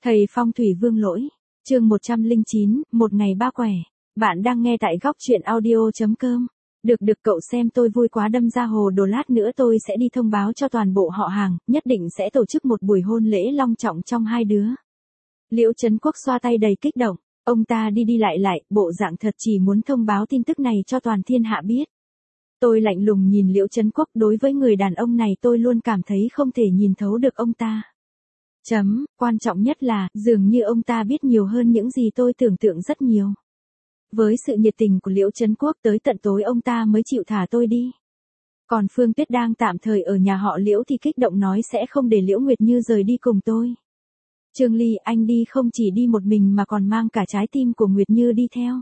Thầy Phong thủy Vương Lỗi, chương 109, một ngày ba quẻ. Bạn đang nghe tại góc truyện audio.com. Được cậu xem tôi vui quá đâm ra hồ đồ, lát nữa tôi sẽ đi thông báo cho toàn bộ họ hàng, nhất định sẽ tổ chức một buổi hôn lễ long trọng trong hai đứa. Liễu Trấn Quốc xoa tay đầy kích động, ông ta đi lại, bộ dạng thật chỉ muốn thông báo tin tức này cho toàn thiên hạ biết. Tôi lạnh lùng nhìn Liễu Trấn Quốc, đối với người đàn ông này tôi luôn cảm thấy không thể nhìn thấu được ông ta. Quan trọng nhất là, dường như ông ta biết nhiều hơn những gì tôi tưởng tượng rất nhiều. Với sự nhiệt tình của Liễu Trấn Quốc tới tận tối ông ta mới chịu thả tôi đi. Còn Phương Tuyết đang tạm thời ở nhà họ Liễu thì kích động nói sẽ không để Liễu Nguyệt Như rời đi cùng tôi. Trương Ly, anh đi không chỉ đi một mình mà còn mang cả trái tim của Nguyệt Như đi theo.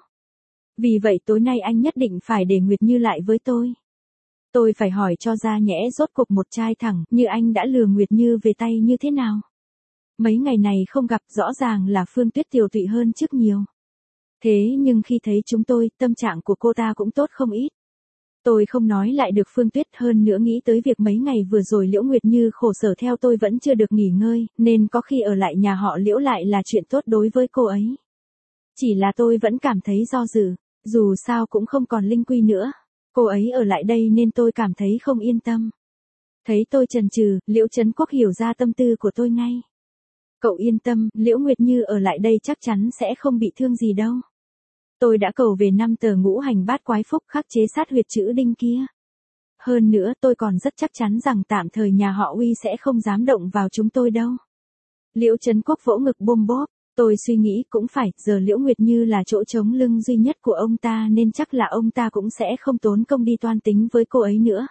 Vì vậy tối nay anh nhất định phải để Nguyệt Như lại với tôi. Tôi phải hỏi cho ra nhẽ rốt cuộc một trai thẳng như anh đã lừa Nguyệt Như về tay như thế nào. Mấy ngày này không gặp, rõ ràng là Phương Tuyết tiều tụy hơn trước nhiều. Thế nhưng khi thấy chúng tôi, tâm trạng của cô ta cũng tốt không ít. Tôi không nói lại được Phương Tuyết, hơn nữa nghĩ tới việc mấy ngày vừa rồi Liễu Nguyệt Như khổ sở theo tôi vẫn chưa được nghỉ ngơi, nên có khi ở lại nhà họ Liễu lại là chuyện tốt đối với cô ấy. Chỉ là tôi vẫn cảm thấy do dự, dù sao cũng không còn Linh Quy nữa. Cô ấy ở lại đây nên tôi cảm thấy không yên tâm. Thấy tôi chần chừ, Liễu Trấn Quốc hiểu ra tâm tư của tôi ngay. Cậu yên tâm, Liễu Nguyệt Như ở lại đây chắc chắn sẽ không bị thương gì đâu. Tôi đã cầu về 5 tờ ngũ hành bát quái phúc khắc chế sát huyệt chữ đinh kia. Hơn nữa tôi còn rất chắc chắn rằng tạm thời nhà họ Uy sẽ không dám động vào chúng tôi đâu. Liễu Trấn Quốc vỗ ngực bôm bốp, tôi suy nghĩ cũng phải, giờ Liễu Nguyệt Như là chỗ chống lưng duy nhất của ông ta nên chắc là ông ta cũng sẽ không tốn công đi toan tính với cô ấy nữa.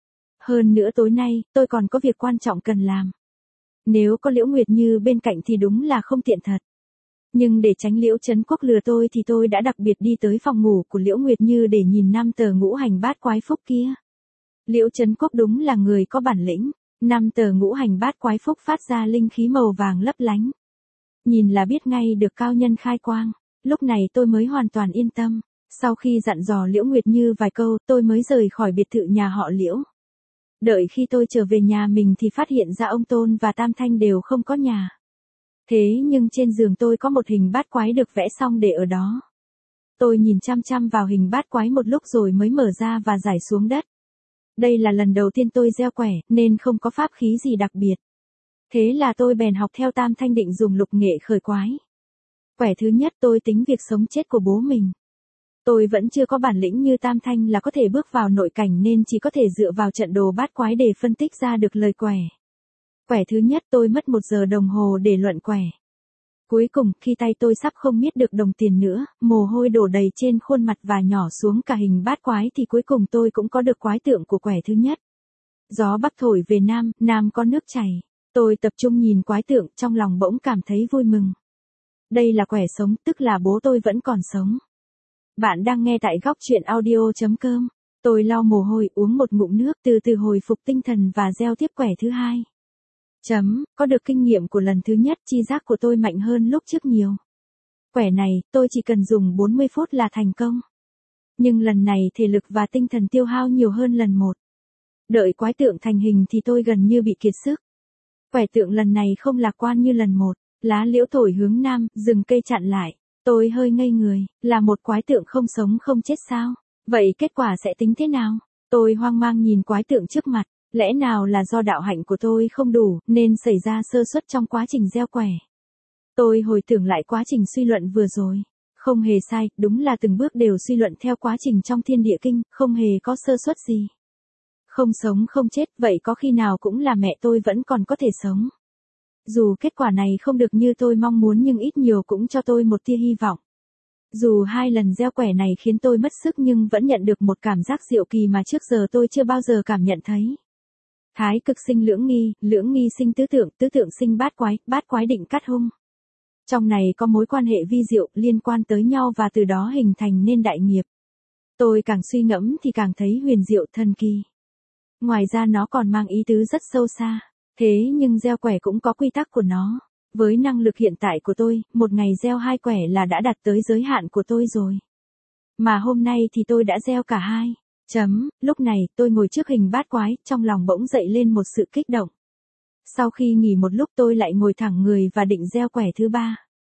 Hơn nữa tối nay, tôi còn có việc quan trọng cần làm. Nếu có Liễu Nguyệt Như bên cạnh thì đúng là không tiện thật. Nhưng để tránh Liễu Trấn Quốc lừa tôi thì tôi đã đặc biệt đi tới phòng ngủ của Liễu Nguyệt Như để nhìn 5 tờ ngũ hành bát quái phúc kia. Liễu Trấn Quốc đúng là người có bản lĩnh, 5 tờ ngũ hành bát quái phúc phát ra linh khí màu vàng lấp lánh. Nhìn là biết ngay được cao nhân khai quang, lúc này tôi mới hoàn toàn yên tâm. Sau khi dặn dò Liễu Nguyệt Như vài câu, tôi mới rời khỏi biệt thự nhà họ Liễu. Đợi khi tôi trở về nhà mình thì phát hiện ra ông Tôn và Tam Thanh đều không có nhà. Thế nhưng trên giường tôi có một hình bát quái được vẽ xong để ở đó. Tôi nhìn chăm chăm vào hình bát quái một lúc rồi mới mở ra và giải xuống đất. Đây là lần đầu tiên tôi gieo quẻ nên không có pháp khí gì đặc biệt. Thế là tôi bèn học theo Tam Thanh định dùng lục nghệ khởi quái. Quẻ thứ nhất tôi tính việc sống chết của bố mình. Tôi vẫn chưa có bản lĩnh như Tam Thanh là có thể bước vào nội cảnh nên chỉ có thể dựa vào trận đồ bát quái để phân tích ra được lời quẻ. Quẻ thứ nhất tôi mất 1 giờ đồng hồ để luận quẻ. Cuối cùng khi tay tôi sắp không miết được đồng tiền nữa, mồ hôi đổ đầy trên khuôn mặt và nhỏ xuống cả hình bát quái thì cuối cùng tôi cũng có được quái tượng của quẻ thứ nhất. Gió bắc thổi về nam, nam có nước chảy. Tôi tập trung nhìn quái tượng trong lòng bỗng cảm thấy vui mừng. Đây là quẻ sống, tức là bố tôi vẫn còn sống. Bạn đang nghe tại góc truyện audio.com. Tôi lau mồ hôi uống một ngụm nước từ từ hồi phục tinh thần và gieo tiếp quẻ thứ hai. Có được kinh nghiệm của lần thứ nhất chi giác của tôi mạnh hơn lúc trước nhiều. Quẻ này tôi chỉ cần dùng 40 phút là thành công. Nhưng lần này thể lực và tinh thần tiêu hao nhiều hơn lần một. Đợi quái tượng thành hình thì tôi gần như bị kiệt sức. Quẻ tượng lần này không lạc quan như lần một. Lá liễu thổi hướng nam, rừng cây chặn lại. Tôi hơi ngây người, là một quái tượng không sống không chết sao? Vậy kết quả sẽ tính thế nào? Tôi hoang mang nhìn quái tượng trước mặt, lẽ nào là do đạo hạnh của tôi không đủ, nên xảy ra sơ suất trong quá trình gieo quẻ. Tôi hồi tưởng lại quá trình suy luận vừa rồi. Không hề sai, đúng là từng bước đều suy luận theo quá trình trong thiên địa kinh, không hề có sơ suất gì. Không sống không chết, vậy có khi nào cũng là mẹ tôi vẫn còn có thể sống. Dù kết quả này không được như tôi mong muốn nhưng ít nhiều cũng cho tôi một tia hy vọng. Dù 2 lần gieo quẻ này khiến tôi mất sức nhưng vẫn nhận được một cảm giác diệu kỳ mà trước giờ tôi chưa bao giờ cảm nhận thấy. Thái cực sinh lưỡng nghi sinh tứ tượng sinh bát quái định cát hung. Trong này có mối quan hệ vi diệu liên quan tới nhau và từ đó hình thành nên đại nghiệp. Tôi càng suy ngẫm thì càng thấy huyền diệu thần kỳ. Ngoài ra nó còn mang ý tứ rất sâu xa. Thế nhưng gieo quẻ cũng có quy tắc của nó. Với năng lực hiện tại của tôi, một ngày gieo 2 quẻ là đã đạt tới giới hạn của tôi rồi. Mà hôm nay thì tôi đã gieo cả 2. Lúc này tôi ngồi trước hình bát quái, trong lòng bỗng dậy lên một sự kích động. Sau khi nghỉ một lúc tôi lại ngồi thẳng người và định gieo quẻ thứ 3.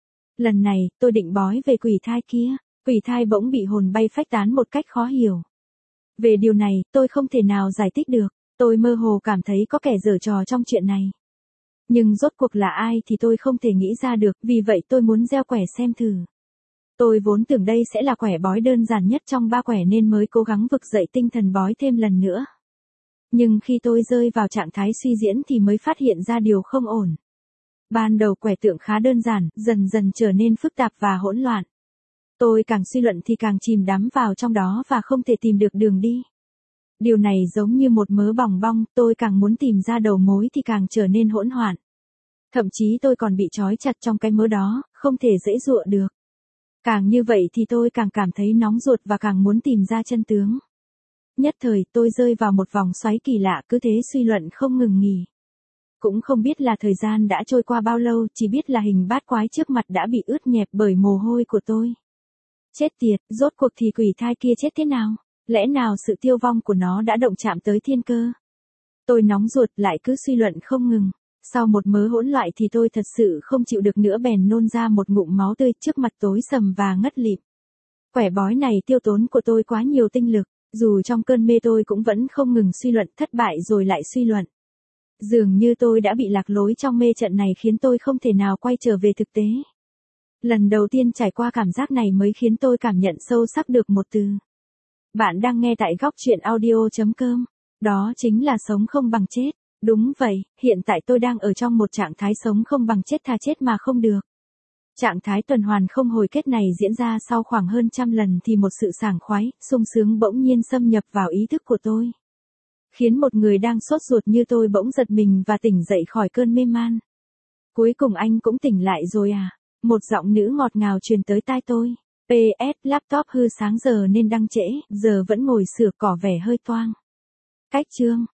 Lần này, tôi định bói về quỷ thai kia. Quỷ thai bỗng bị hồn bay phách tán một cách khó hiểu. Về điều này, tôi không thể nào giải thích được. Tôi mơ hồ cảm thấy có kẻ giở trò trong chuyện này. Nhưng rốt cuộc là ai thì tôi không thể nghĩ ra được, vì vậy tôi muốn gieo quẻ xem thử. Tôi vốn tưởng đây sẽ là quẻ bói đơn giản nhất trong 3 quẻ nên mới cố gắng vực dậy tinh thần bói thêm lần nữa. Nhưng khi tôi rơi vào trạng thái suy diễn thì mới phát hiện ra điều không ổn. Ban đầu quẻ tượng khá đơn giản, dần dần trở nên phức tạp và hỗn loạn. Tôi càng suy luận thì càng chìm đắm vào trong đó và không thể tìm được đường đi. Điều này giống như một mớ bòng bong, tôi càng muốn tìm ra đầu mối thì càng trở nên hỗn loạn. Thậm chí tôi còn bị trói chặt trong cái mớ đó, không thể giãy giụa được. Càng như vậy thì tôi càng cảm thấy nóng ruột và càng muốn tìm ra chân tướng. Nhất thời tôi rơi vào một vòng xoáy kỳ lạ, cứ thế suy luận không ngừng nghỉ. Cũng không biết là thời gian đã trôi qua bao lâu, chỉ biết là hình bát quái trước mặt đã bị ướt nhẹp bởi mồ hôi của tôi. Chết tiệt, rốt cuộc thì quỷ thai kia chết thế nào? Lẽ nào sự tiêu vong của nó đã động chạm tới thiên cơ? Tôi nóng ruột lại cứ suy luận không ngừng. Sau một mớ hỗn loạn thì tôi thật sự không chịu được nữa bèn nôn ra một ngụm máu tươi, trước mặt tối sầm và ngất lịm. Quẻ bói này tiêu tốn của tôi quá nhiều tinh lực, dù trong cơn mê tôi cũng vẫn không ngừng suy luận, thất bại rồi lại suy luận. Dường như tôi đã bị lạc lối trong mê trận này khiến tôi không thể nào quay trở về thực tế. Lần đầu tiên trải qua cảm giác này mới khiến tôi cảm nhận sâu sắc được một từ. Bạn đang nghe tại góc truyện audio.com. Đó chính là sống không bằng chết. Đúng vậy, hiện tại tôi đang ở trong một trạng thái sống không bằng chết, thà chết mà không được. Trạng thái tuần hoàn không hồi kết này diễn ra sau khoảng hơn 100 lần thì một sự sảng khoái, sung sướng bỗng nhiên xâm nhập vào ý thức của tôi. Khiến một người đang sốt ruột như tôi bỗng giật mình và tỉnh dậy khỏi cơn mê man. Cuối cùng anh cũng tỉnh lại rồi à? Một giọng nữ ngọt ngào truyền tới tai tôi. PS, laptop hư sáng giờ nên đăng trễ, giờ vẫn ngồi sửa cỏ vẻ hơi toang. Cách chương.